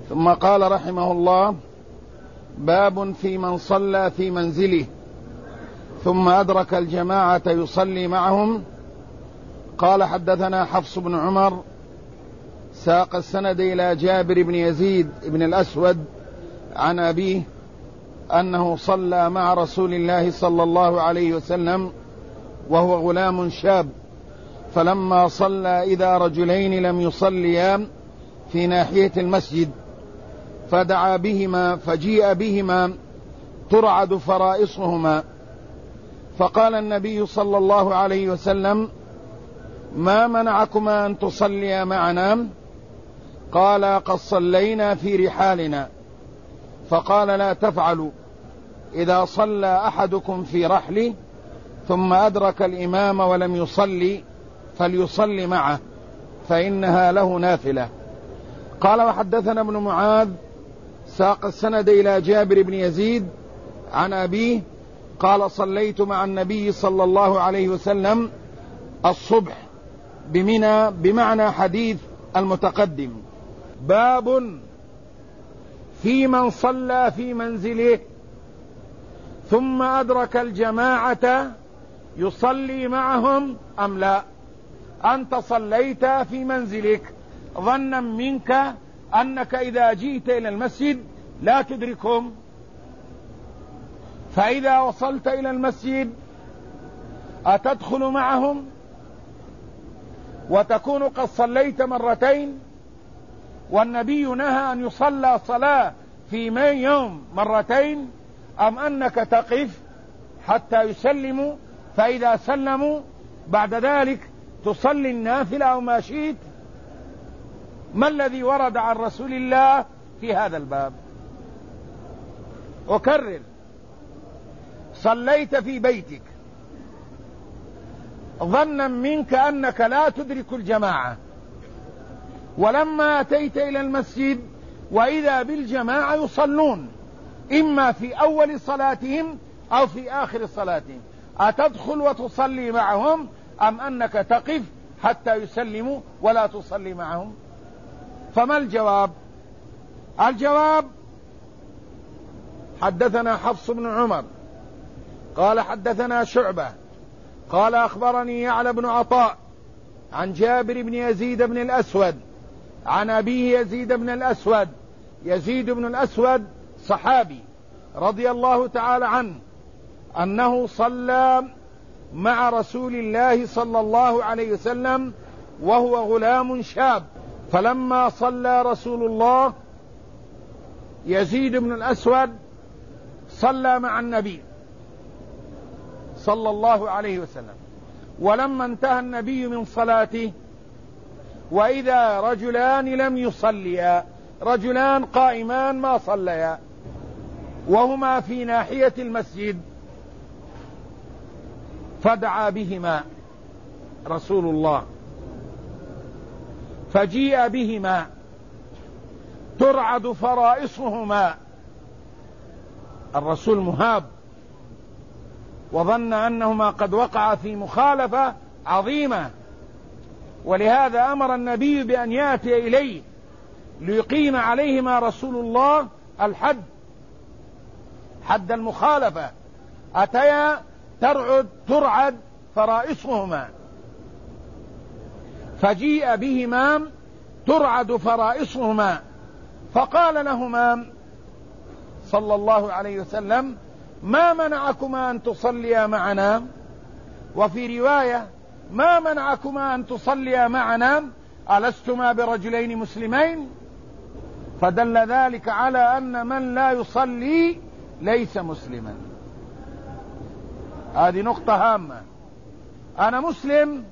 ثم قال رحمه الله: باب في من صلى في منزله ثم أدرك الجماعة يصلي معهم. قال: حدثنا حفص بن عمر ساق السند إلى جابر بن يزيد بن الأسود عن أبيه أنه صلى مع رسول الله صلى الله عليه وسلم وهو غلام شاب، فلما صلى إذا رجلين لم يصليا في ناحية المسجد فدعا بهما، فجيء بهما ترعد فرائصهما، فقال النبي صلى الله عليه وسلم: ما منعكما أن تصليا معنا؟ قال: قد صلينا في رحالنا. فقال: لا تفعلوا، إذا صلى أحدكم في رحله ثم أدرك الإمام ولم يصلي فليصلي معه، فإنها له نافلة. قال: وحدثنا ابن معاذ ساق السند إلى جابر بن يزيد عن أبيه قال: صليت مع النبي صلى الله عليه وسلم الصبح بمنى بمعنى حديث المتقدم. باب في من صلى في منزله ثم أدرك الجماعة يصلي معهم أم لا. أنت صليت في منزلك ظنا منك أنك إذا جئت إلى المسجد لا تدركهم، فإذا وصلت إلى المسجد أتدخل معهم وتكون قد صليت مرتين، والنبي نهى أن يصلى صلاة في يوم مرتين، أم أنك تقف حتى يسلموا، فإذا سلموا بعد ذلك تصلي النافلة أو ما شئت؟ ما الذي ورد عن رسول الله في هذا الباب؟ أكرر: صليت في بيتك ظنا منك أنك لا تدرك الجماعة، ولما أتيت إلى المسجد وإذا بالجماعة يصلون إما في أول صلاتهم أو في آخر صلاتهم، أتدخل وتصلي معهم أم أنك تقف حتى يسلموا ولا تصلي معهم؟ فما الجواب؟ الجواب: حدثنا حفص بن عمر قال: حدثنا شعبة قال: أخبرني يعلى بن عطاء عن جابر بن يزيد بن الأسود عن أبيه يزيد بن الأسود. يزيد بن الأسود صحابي رضي الله تعالى عنه، أنه صلى مع رسول الله صلى الله عليه وسلم وهو غلام شاب، فلما صلى رسول الله يزيد بن الأسود صلى مع النبي صلى الله عليه وسلم، ولما انتهى النبي من صلاته وإذا رجلان لم يصليا، رجلان قائمان ما صليا وهما في ناحية المسجد، فدعا بهما رسول الله، فجيء بهما ترعد فرائصهما. الرسول مهاب وظن أنهما قد وقع في مخالفة عظيمة، ولهذا أمر النبي بأن يأتي إليه ليقيم عليهما رسول الله الحد، حد المخالفة. أتيا ترعد فرائصهما، فجيء بهما ترعد فرائصهما، فقال لهما صلى الله عليه وسلم: ما منعكما أن تصليا معنا؟ وفي رواية: ما منعكما أن تصليا معنا؟ ألستما برجلين مسلمين؟ فدل ذلك على أن من لا يصلي ليس مسلما. هذه نقطة هامة. أنا مسلم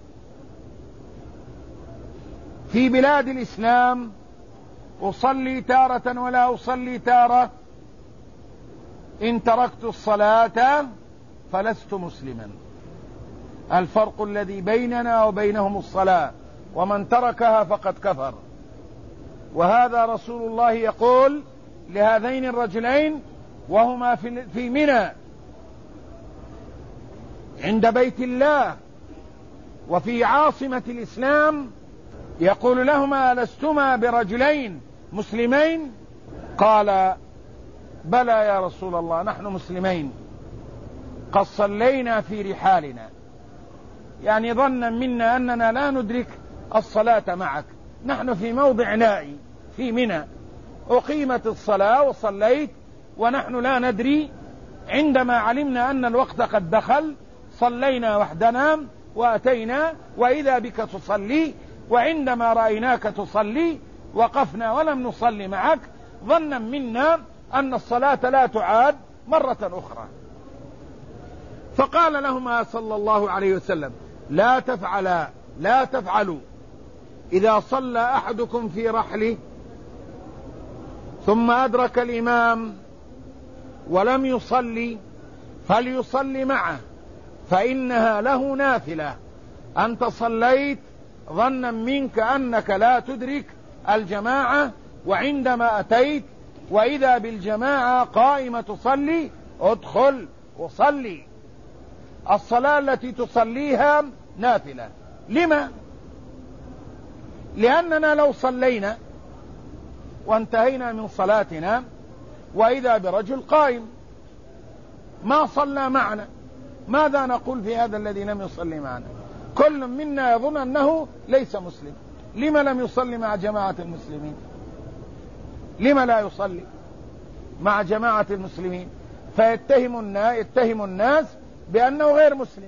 في بلاد الإسلام، أصلي تارة ولا أصلي تارة، إن تركت الصلاة فلست مسلما. الفرق الذي بيننا وبينهم الصلاة، ومن تركها فقد كفر. وهذا رسول الله يقول لهذين الرجلين وهما في منى عند بيت الله وفي عاصمة الإسلام، يقول لهما: لستما برجلين مسلمين؟ قال بلى يا رسول الله، نحن مسلمين قد صلينا في رحالنا، يعني ظنا منا أننا لا ندرك الصلاة معك، نحن في موضع نائي في منى، أقيمت الصلاة وصليت ونحن لا ندري، عندما علمنا أن الوقت قد دخل صلينا وحدنا وأتينا وإذا بك تصلي، وعندما رأيناك تصلي وقفنا ولم نصلي معك، ظنا منا أن الصلاة لا تعاد مرة أخرى. فقال لهما صلى الله عليه وسلم لا تفعلوا إذا صلى أحدكم في رحله ثم أدرك الإمام ولم يصلي فليصلي معه، فإنها له نافلة. أنت صليت ظنا منك أنك لا تدرك الجماعة، وعندما أتيت وإذا بالجماعة قائمة تصلي، ادخل وصلي. الصلاة التي تصليها نافلة. لما؟ لأننا لو صلينا وانتهينا من صلاتنا وإذا برجل قائم ما صلى معنا، ماذا نقول في هذا الذي لم يصلي معنا؟ كل منا يظن أنه ليس مسلم. لما لم يصلي مع جماعة المسلمين؟ لما لا يصلي مع جماعة المسلمين؟ فيتهم الناس بأنه غير مسلم.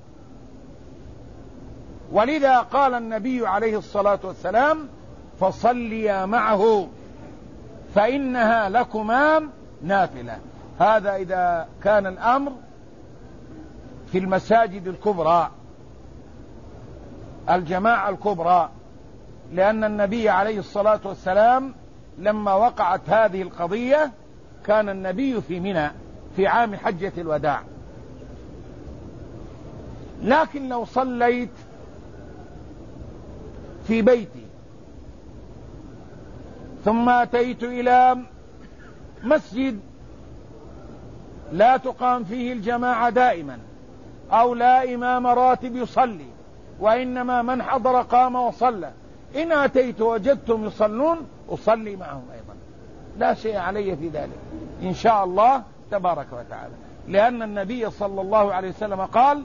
ولذا قال النبي عليه الصلاة والسلام فصليا معه فإنها لكما نافلة. هذا إذا كان الأمر في المساجد الكبرى، الجماعة الكبرى، لأن النبي عليه الصلاة والسلام لما وقعت هذه القضية كان النبي في منى في عام حجة الوداع. لكن لو صليت في بيتي ثم أتيت إلى مسجد لا تقام فيه الجماعة دائما، أو لا إمام راتب يصلي وإنما من حضر قام وصلى، إن أتيت وجدتم يصلون أصلي معهم أيضا، لا شيء علي في ذلك إن شاء الله تبارك وتعالى، لأن النبي صلى الله عليه وسلم قال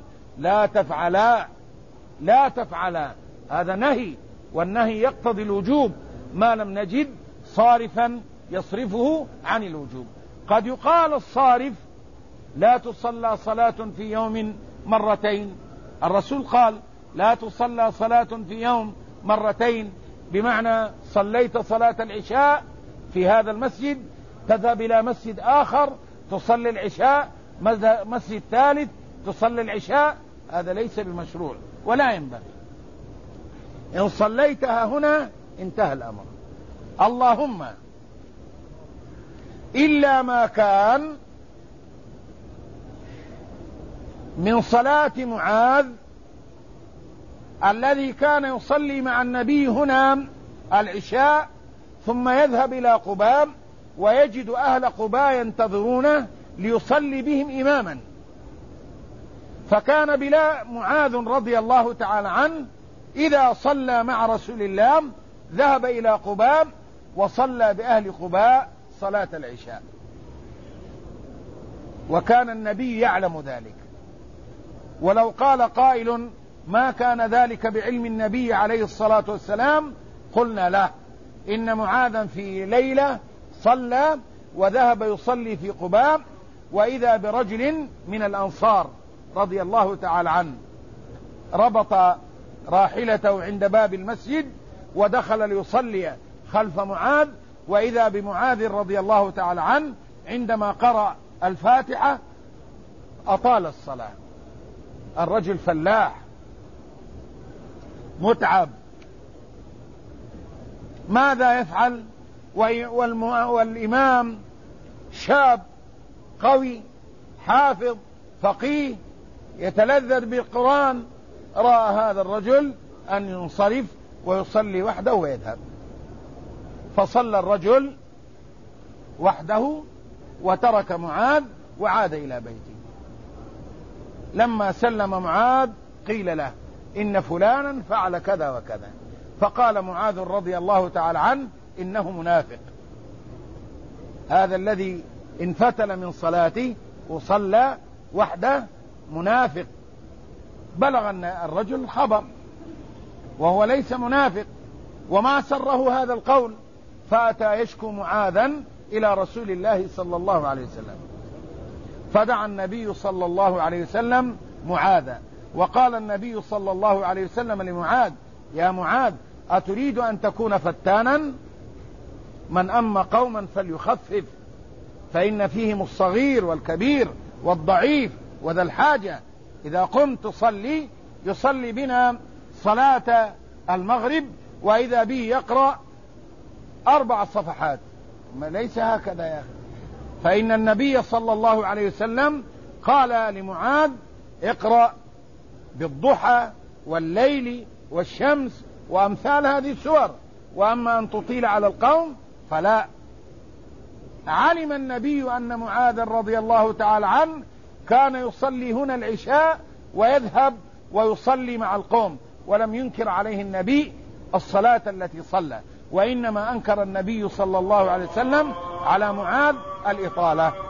لا تفعلا. هذا نهي، والنهي يقتضي الوجوب ما لم نجد صارفا يصرفه عن الوجوب. قد يقال الصارف لا تصلى صلاة في يوم مرتين، الرسول قال لا تصلى صلاة في يوم مرتين، بمعنى صليت صلاة العشاء في هذا المسجد تذهب إلى مسجد آخر تصلي العشاء، مسجد ثالث تصلي العشاء، هذا ليس بمشروع ولا ينبغي. إن صليتها هنا انتهى الأمر. اللهم إلا ما كان من صلاة معاذ الذي كان يصلي مع النبي هنا العشاء ثم يذهب إلى قباء ويجد أهل قباء ينتظرونه ليصلي بهم إماما، فكان معاذ رضي الله تعالى عنه إذا صلى مع رسول الله ذهب إلى قباء وصلى بأهل قباء صلاة العشاء، وكان النبي يعلم ذلك. ولو قال قائل ما كان ذلك بعلم النبي عليه الصلاة والسلام قلنا له، إن معاذا في ليلة صلى وذهب يصلي في قباء وإذا برجل من الأنصار رضي الله تعالى عنه ربط راحلته عند باب المسجد ودخل ليصلي خلف معاذ، وإذا بمعاذ رضي الله تعالى عنه عندما قرأ الفاتحة أطال الصلاة. الرجل فلاح متعب، ماذا يفعل؟ والإمام شاب قوي حافظ فقيه يتلذذ بالقرآن، رأى هذا الرجل أن ينصرف ويصلي وحده ويذهب، فصلى الرجل وحده وترك معاذ وعاد إلى بيته. لما سلم معاذ قيل له إن فلانا فعل كذا وكذا، فقال معاذ رضي الله تعالى عنه إنه منافق، هذا الذي انفتل من صلاته وصلى وحده منافق. بلغ أن الرجل الخبر وهو ليس منافق وما سره هذا القول، فأتى يشكو معاذا إلى رسول الله صلى الله عليه وسلم، فدعا النبي صلى الله عليه وسلم معاذا، وقال النبي صلى الله عليه وسلم لمعاذ: يا معاذ، أتريد أن تكون فتانا؟ من أما قوما فليخفف، فإن فيهم الصغير والكبير والضعيف وذا الحاجة. إذا قمت تصلي يصلي بنا صلاة المغرب وإذا به يقرأ 4 صفحات، ليس هكذا يا أخي. فإن النبي صلى الله عليه وسلم قال لمعاذ: اقرأ بالضحى والليل والشمس وأمثال هذه السور، وأما أن تطيل على القوم فلا. علم النبي أن معاذ رضي الله تعالى عنه كان يصلي هنا العشاء ويذهب ويصلي مع القوم، ولم ينكر عليه النبي الصلاة التي صلى، وإنما أنكر النبي صلى الله عليه وسلم على معاذ الإطالة.